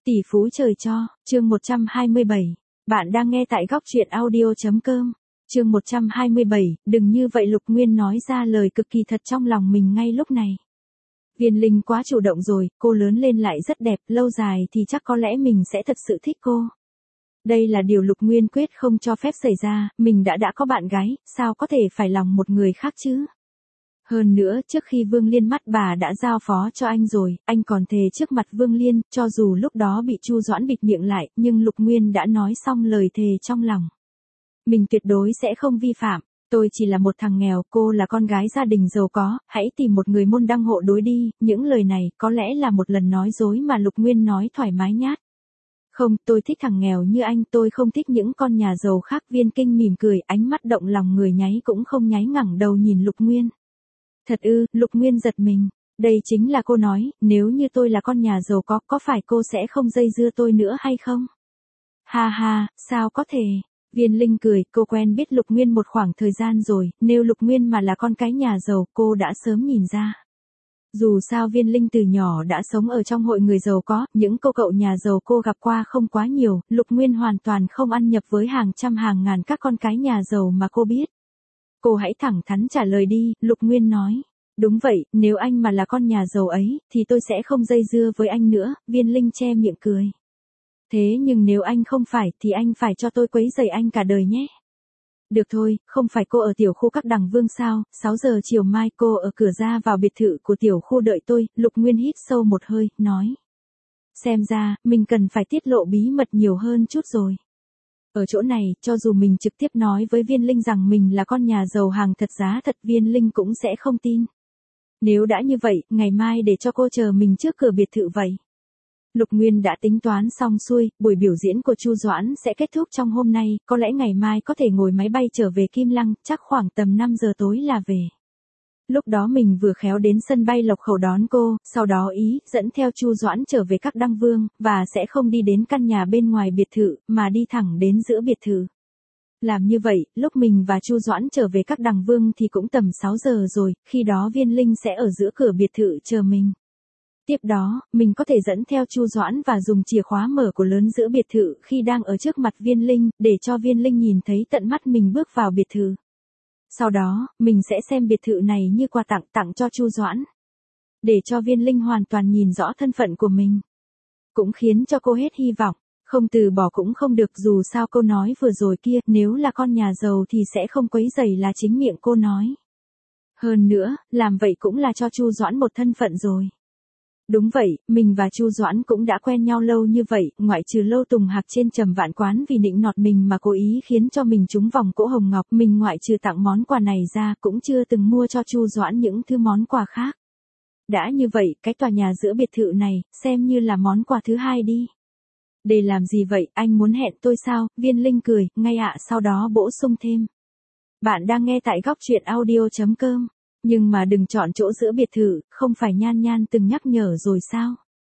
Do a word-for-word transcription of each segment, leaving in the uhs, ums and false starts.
Tỷ phú trời cho, chương một trăm hai mươi bảy. Bạn đang nghe tại góc truyện audio.com. Chương một trăm hai mươi bảy, đừng như vậy. Lục Nguyên nói ra lời cực kỳ thật trong lòng mình ngay lúc này. Viên Linh quá chủ động rồi, cô lớn lên lại rất đẹp, lâu dài thì chắc có lẽ mình sẽ thật sự thích cô. Đây là điều Lục Nguyên quyết không cho phép xảy ra, mình đã đã có bạn gái, sao có thể phải lòng một người khác chứ? Hơn nữa, trước khi Vương Liên mắt bà đã giao phó cho anh rồi, anh còn thề trước mặt Vương Liên, cho dù lúc đó bị Chu Doãn bịt miệng lại, nhưng Lục Nguyên đã nói xong lời thề trong lòng. Mình tuyệt đối sẽ không vi phạm, tôi chỉ là một thằng nghèo, cô là con gái gia đình giàu có, hãy tìm một người môn đăng hộ đối đi. Những lời này có lẽ là một lần nói dối mà Lục Nguyên nói thoải mái nhát. Không, tôi thích thằng nghèo như anh, tôi không thích những con nhà giàu khác. Viên Kinh mỉm cười, ánh mắt động lòng người nháy cũng không nháy, ngẩng đầu nhìn Lục Nguyên. Thật ư? Lục Nguyên giật mình. Đây chính là cô nói, nếu như tôi là con nhà giàu có, có phải cô sẽ không dây dưa tôi nữa hay không? Ha ha, sao có thể? Viên Linh cười, cô quen biết Lục Nguyên một khoảng thời gian rồi, nếu Lục Nguyên mà là con cái nhà giàu, cô đã sớm nhìn ra. Dù sao Viên Linh từ nhỏ đã sống ở trong hội người giàu có, những cô cậu nhà giàu cô gặp qua không quá nhiều, Lục Nguyên hoàn toàn không ăn nhập với hàng trăm hàng ngàn các con cái nhà giàu mà cô biết. Cô hãy thẳng thắn trả lời đi, Lục Nguyên nói. Đúng vậy, nếu anh mà là con nhà giàu ấy, thì tôi sẽ không dây dưa với anh nữa. Viên Linh che miệng cười. Thế nhưng nếu anh không phải, thì anh phải cho tôi quấy rầy anh cả đời nhé. Được thôi, không phải cô ở tiểu khu các đằng Vương sao? sáu giờ chiều mai cô ở cửa ra vào biệt thự của tiểu khu đợi tôi. Lục Nguyên hít sâu một hơi, nói. Xem ra, mình cần phải tiết lộ bí mật nhiều hơn chút rồi. Ở chỗ này, cho dù mình trực tiếp nói với Viên Linh rằng mình là con nhà giàu hàng thật giá thật, Viên Linh cũng sẽ không tin. Nếu đã như vậy, ngày mai để cho cô chờ mình trước cửa biệt thự vậy. Lục Nguyên đã tính toán xong xuôi, buổi biểu diễn của Chu Doãn sẽ kết thúc trong hôm nay, có lẽ ngày mai có thể ngồi máy bay trở về Kim Lăng, chắc khoảng tầm năm giờ tối là về. Lúc đó mình vừa khéo đến sân bay Lộc Khẩu đón cô, sau đó ý dẫn theo Chu Doãn trở về các Đăng Vương, và sẽ không đi đến căn nhà bên ngoài biệt thự, mà đi thẳng đến giữa biệt thự. Làm như vậy, lúc mình và Chu Doãn trở về các Đằng Vương thì cũng tầm sáu giờ rồi, khi đó Viên Linh sẽ ở giữa cửa biệt thự chờ mình. Tiếp đó, mình có thể dẫn theo Chu Doãn và dùng chìa khóa mở của lớn giữa biệt thự khi đang ở trước mặt Viên Linh, để cho Viên Linh nhìn thấy tận mắt mình bước vào biệt thự. Sau đó, mình sẽ xem biệt thự này như quà tặng tặng cho Chu Doãn. Để cho Viên Linh hoàn toàn nhìn rõ thân phận của mình. Cũng khiến cho cô hết hy vọng. Không từ bỏ cũng không được, dù sao câu nói vừa rồi kia, nếu là con nhà giàu thì sẽ không quấy rầy, là chính miệng cô nói. Hơn nữa, làm vậy cũng là cho Chu Doãn một thân phận rồi. Đúng vậy, mình và Chu Doãn cũng đã quen nhau lâu như vậy, ngoại trừ Lâu Tùng Hạc trên Trầm Vạn Quán vì nịnh nọt mình mà cố ý khiến cho mình trúng vòng cỗ hồng ngọc, mình ngoại trừ tặng món quà này ra cũng chưa từng mua cho Chu Doãn những thứ món quà khác. Đã như vậy, cái tòa nhà giữa biệt thự này, xem như là món quà thứ hai đi. Để làm gì vậy, anh muốn hẹn tôi sao? Viên Linh cười, ngay ạ, sau đó bổ sung thêm. Bạn đang nghe tại góc truyện audio.com. Nhưng mà đừng chọn chỗ giữa biệt thự, không phải Nhan Nhan từng nhắc nhở rồi sao?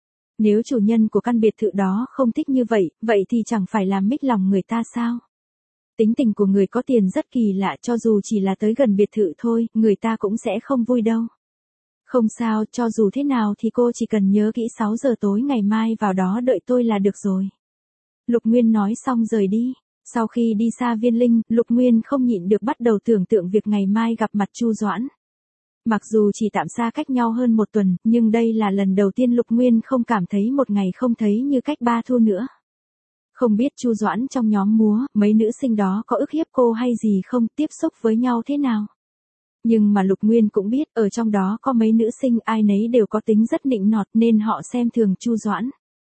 Nếu chủ nhân của căn biệt thự đó không thích như vậy, vậy thì chẳng phải làm mích lòng người ta sao? Tính tình của người có tiền rất kỳ lạ, cho dù chỉ là tới gần biệt thự thôi, người ta cũng sẽ không vui đâu. Không sao, cho dù thế nào thì cô chỉ cần nhớ kỹ sáu giờ tối ngày mai vào đó đợi tôi là được rồi. Lục Nguyên nói xong rời đi. Sau khi đi xa Viên Linh, Lục Nguyên không nhịn được bắt đầu tưởng tượng việc ngày mai gặp mặt Chu Doãn. Mặc dù chỉ tạm xa cách nhau hơn một tuần, nhưng đây là lần đầu tiên Lục Nguyên không cảm thấy một ngày không thấy như cách ba thu nữa. Không biết Chu Doãn trong nhóm múa, mấy nữ sinh đó có ức hiếp cô hay gì không, tiếp xúc với nhau thế nào. Nhưng mà Lục Nguyên cũng biết, ở trong đó có mấy nữ sinh ai nấy đều có tính rất nịnh nọt nên họ xem thường Chu Doãn.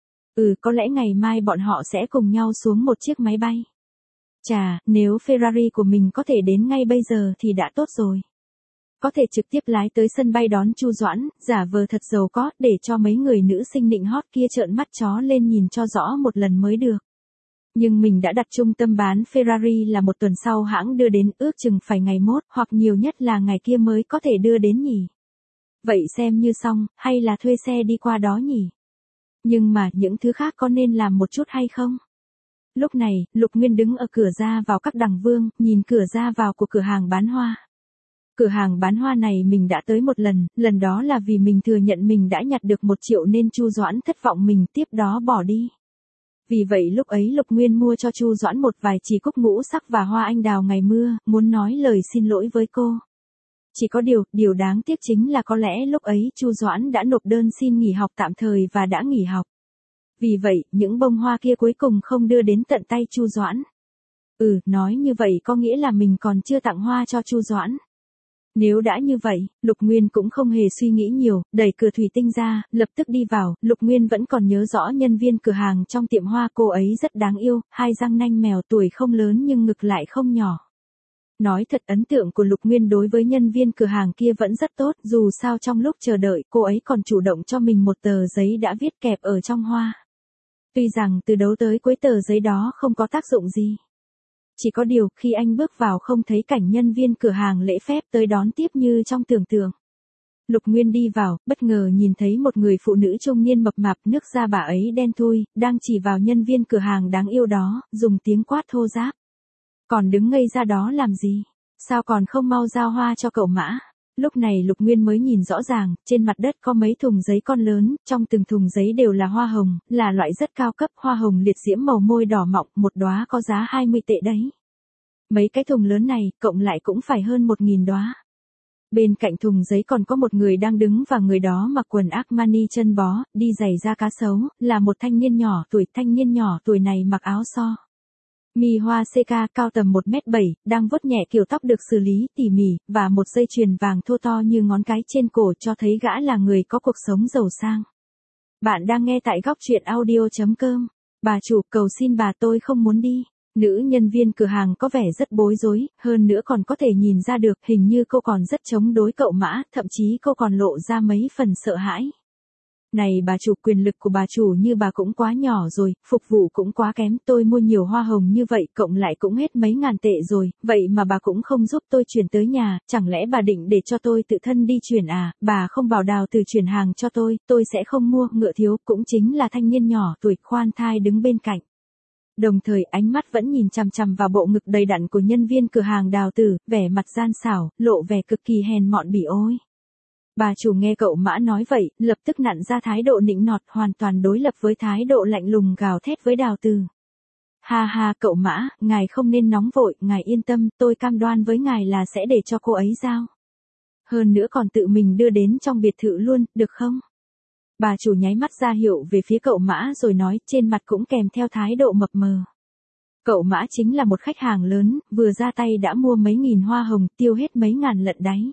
Ừ, có lẽ ngày mai bọn họ sẽ cùng nhau xuống một chiếc máy bay. Chà, nếu Ferrari của mình có thể đến ngay bây giờ thì đã tốt rồi. Có thể trực tiếp lái tới sân bay đón Chu Doãn, giả vờ thật giàu có, để cho mấy người nữ sinh nịnh hót kia trợn mắt chó lên nhìn cho rõ một lần mới được. Nhưng mình đã đặt trung tâm bán Ferrari là một tuần sau hãng đưa đến, ước chừng phải ngày mốt, hoặc nhiều nhất là ngày kia mới có thể đưa đến nhỉ. Vậy xem như xong, hay là thuê xe đi qua đó nhỉ? Nhưng mà, những thứ khác có nên làm một chút hay không? Lúc này, Lục Nguyên đứng ở cửa ra vào các Đằng Vương, nhìn cửa ra vào của cửa hàng bán hoa. Cửa hàng bán hoa này mình đã tới một lần, lần đó là vì mình thừa nhận mình đã nhặt được một triệu nên Chu Doãn thất vọng mình tiếp đó bỏ đi. Vì vậy lúc ấy Lục Nguyên mua cho Chu Doãn một vài chỉ cúc ngũ sắc và hoa anh đào ngày mưa, muốn nói lời xin lỗi với cô. Chỉ có điều, điều đáng tiếc chính là có lẽ lúc ấy Chu Doãn đã nộp đơn xin nghỉ học tạm thời và đã nghỉ học. Vì vậy, những bông hoa kia cuối cùng không đưa đến tận tay Chu Doãn. Ừ, nói như vậy có nghĩa là mình còn chưa tặng hoa cho Chu Doãn. Nếu đã như vậy, Lục Nguyên cũng không hề suy nghĩ nhiều, đẩy cửa thủy tinh ra, lập tức đi vào. Lục Nguyên vẫn còn nhớ rõ nhân viên cửa hàng trong tiệm hoa, cô ấy rất đáng yêu, hai răng nanh mèo, tuổi không lớn nhưng ngực lại không nhỏ. Nói thật, ấn tượng của Lục Nguyên đối với nhân viên cửa hàng kia vẫn rất tốt, dù sao trong lúc chờ đợi cô ấy còn chủ động cho mình một tờ giấy đã viết kẹp ở trong hoa. Tuy rằng từ đầu tới cuối tờ giấy đó không có tác dụng gì. Chỉ có điều, khi anh bước vào không thấy cảnh nhân viên cửa hàng lễ phép tới đón tiếp như trong tưởng tượng. Lục Nguyên đi vào, bất ngờ nhìn thấy một người phụ nữ trung niên mập mạp, nước da bà ấy đen thui, đang chỉ vào nhân viên cửa hàng đáng yêu đó, dùng tiếng quát thô ráp. Còn đứng ngây ra đó làm gì? Sao còn không mau giao hoa cho cậu Mã? Lúc này Lục Nguyên mới nhìn rõ ràng, trên mặt đất có mấy thùng giấy con lớn, trong từng thùng giấy đều là hoa hồng, là loại rất cao cấp, hoa hồng liệt diễm màu môi đỏ mọng, một đóa có giá hai mươi tệ đấy. Mấy cái thùng lớn này, cộng lại cũng phải hơn một nghìn đóa. Bên cạnh thùng giấy còn có một người đang đứng và người đó mặc quần Armani chân bó, đi giày da cá sấu, là một thanh niên nhỏ tuổi, thanh niên nhỏ tuổi này mặc áo so. Mi hoa xê ca, cao tầm một mét bảy, đang vuốt nhẹ kiểu tóc được xử lý tỉ mỉ, và một dây chuyền vàng thô to như ngón cái trên cổ cho thấy gã là người có cuộc sống giàu sang. Bạn đang nghe tại góc truyện audio chấm com. Bà chủ, cầu xin bà, tôi không muốn đi. Nữ nhân viên cửa hàng có vẻ rất bối rối, hơn nữa còn có thể nhìn ra được hình như cô còn rất chống đối cậu Mã, thậm chí cô còn lộ ra mấy phần sợ hãi. Này bà chủ, quyền lực của bà chủ như bà cũng quá nhỏ rồi, phục vụ cũng quá kém, tôi mua nhiều hoa hồng như vậy cộng lại cũng hết mấy ngàn tệ rồi, vậy mà bà cũng không giúp tôi chuyển tới nhà, chẳng lẽ bà định để cho tôi tự thân đi chuyển à, bà không bảo Đào Từ chuyển hàng cho tôi, tôi sẽ không mua. Ngựa thiếu, cũng chính là thanh niên nhỏ tuổi khoan thai đứng bên cạnh. Đồng thời ánh mắt vẫn nhìn chằm chằm vào bộ ngực đầy đặn của nhân viên cửa hàng Đào Tử, vẻ mặt gian xảo, lộ vẻ cực kỳ hèn mọn bỉ ôi. Bà chủ nghe cậu Mã nói vậy, lập tức nặn ra thái độ nịnh nọt, hoàn toàn đối lập với thái độ lạnh lùng gào thét với Đào Tử. Ha ha, cậu Mã, ngài không nên nóng vội, ngài yên tâm, tôi cam đoan với ngài là sẽ để cho cô ấy giao. Hơn nữa còn tự mình đưa đến trong biệt thự luôn, được không? Bà chủ nháy mắt ra hiệu về phía cậu Mã rồi nói, trên mặt cũng kèm theo thái độ mập mờ. Cậu Mã chính là một khách hàng lớn, vừa ra tay đã mua mấy nghìn hoa hồng, tiêu hết mấy ngàn lận đáy.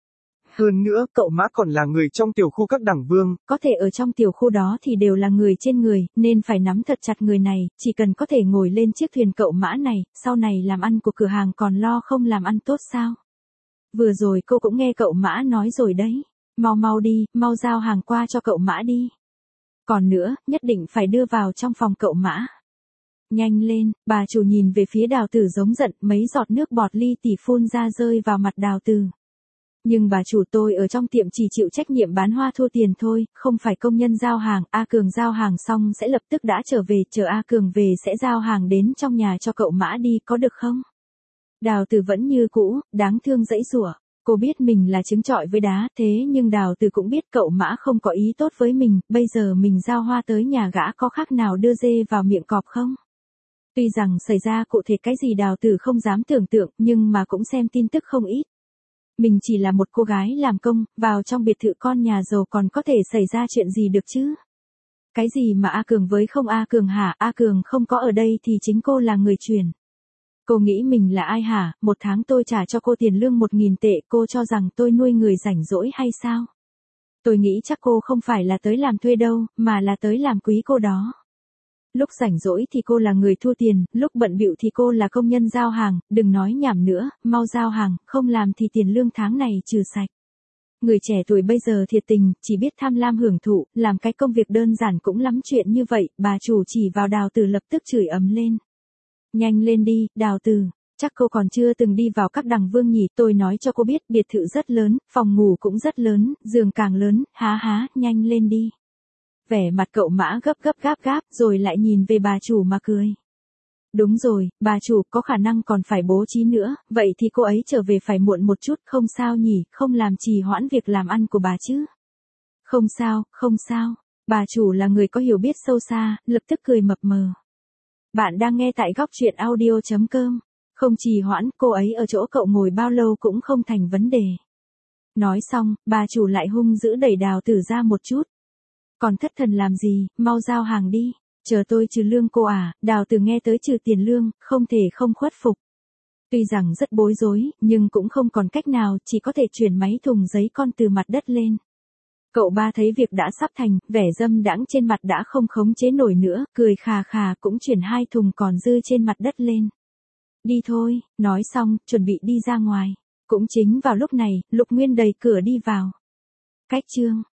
Hơn nữa, cậu Mã còn là người trong tiểu khu các đẳng vương. Có thể ở trong tiểu khu đó thì đều là người trên người, nên phải nắm thật chặt người này, chỉ cần có thể ngồi lên chiếc thuyền cậu Mã này, sau này làm ăn của cửa hàng còn lo không làm ăn tốt sao? Vừa rồi cô cũng nghe cậu Mã nói rồi đấy. Mau mau đi, mau giao hàng qua cho cậu Mã đi. Còn nữa, nhất định phải đưa vào trong phòng cậu Mã. Nhanh lên, bà chủ nhìn về phía Đào Tử giống giận, mấy giọt nước bọt li tỉ phun ra rơi vào mặt Đào Tử. Nhưng bà chủ, tôi ở trong tiệm chỉ chịu trách nhiệm bán hoa thua tiền thôi, không phải công nhân giao hàng, A Cường giao hàng xong sẽ lập tức đã trở về, chờ A Cường về sẽ giao hàng đến trong nhà cho cậu Mã đi, có được không? Đào Tử vẫn như cũ, đáng thương dãy giụa. Cô biết mình là trứng trọi với đá, thế nhưng Đào Tử cũng biết cậu Mã không có ý tốt với mình, bây giờ mình giao hoa tới nhà gã có khác nào đưa dê vào miệng cọp không? Tuy rằng xảy ra cụ thể cái gì Đào Tử không dám tưởng tượng, nhưng mà cũng xem tin tức không ít. Mình chỉ là một cô gái làm công, vào trong biệt thự con nhà giàu còn có thể xảy ra chuyện gì được chứ? Cái gì mà A Cường với không A Cường hả? A Cường không có ở đây thì chính cô là người chuyển. Cô nghĩ mình là ai hả? Một tháng tôi trả cho cô tiền lương một nghìn tệ, cô cho rằng tôi nuôi người rảnh rỗi hay sao? Tôi nghĩ chắc cô không phải là tới làm thuê đâu, mà là tới làm quý cô đó. Lúc rảnh rỗi thì cô là người thu tiền, lúc bận bịu thì cô là công nhân giao hàng, đừng nói nhảm nữa, mau giao hàng, không làm thì tiền lương tháng này trừ sạch. Người trẻ tuổi bây giờ thiệt tình, chỉ biết tham lam hưởng thụ, làm cái công việc đơn giản cũng lắm chuyện như vậy, bà chủ chỉ vào Đào Tử lập tức chửi ấm lên. Nhanh lên đi, Đào Tử, chắc cô còn chưa từng đi vào các đẳng vương nhỉ, tôi nói cho cô biết, biệt thự rất lớn, phòng ngủ cũng rất lớn, giường càng lớn, há há, nhanh lên đi. Vẻ mặt cậu Mã gấp gấp gáp gáp, rồi lại nhìn về bà chủ mà cười. Đúng rồi, bà chủ, có khả năng còn phải bố trí nữa, vậy thì cô ấy trở về phải muộn một chút, không sao nhỉ, không làm trì hoãn việc làm ăn của bà chứ. Không sao, không sao. Bà chủ là người có hiểu biết sâu xa, lập tức cười mập mờ. Bạn đang nghe tại góc truyện audio.com. Không trì hoãn, cô ấy ở chỗ cậu ngồi bao lâu cũng không thành vấn đề. Nói xong, bà chủ lại hung dữ đẩy Đào Tử ra một chút. Còn thất thần làm gì, mau giao hàng đi. Chờ tôi trừ lương cô à, Đào Tử nghe tới trừ tiền lương, không thể không khuất phục. Tuy rằng rất bối rối, nhưng cũng không còn cách nào, chỉ có thể chuyển máy thùng giấy con từ mặt đất lên. Cậu ba thấy việc đã sắp thành, vẻ dâm đãng trên mặt đã không khống chế nổi nữa, cười khà khà cũng chuyển hai thùng còn dư trên mặt đất lên. Đi thôi, nói xong, chuẩn bị đi ra ngoài. Cũng chính vào lúc này, Lục Nguyên đẩy cửa đi vào. Cách chương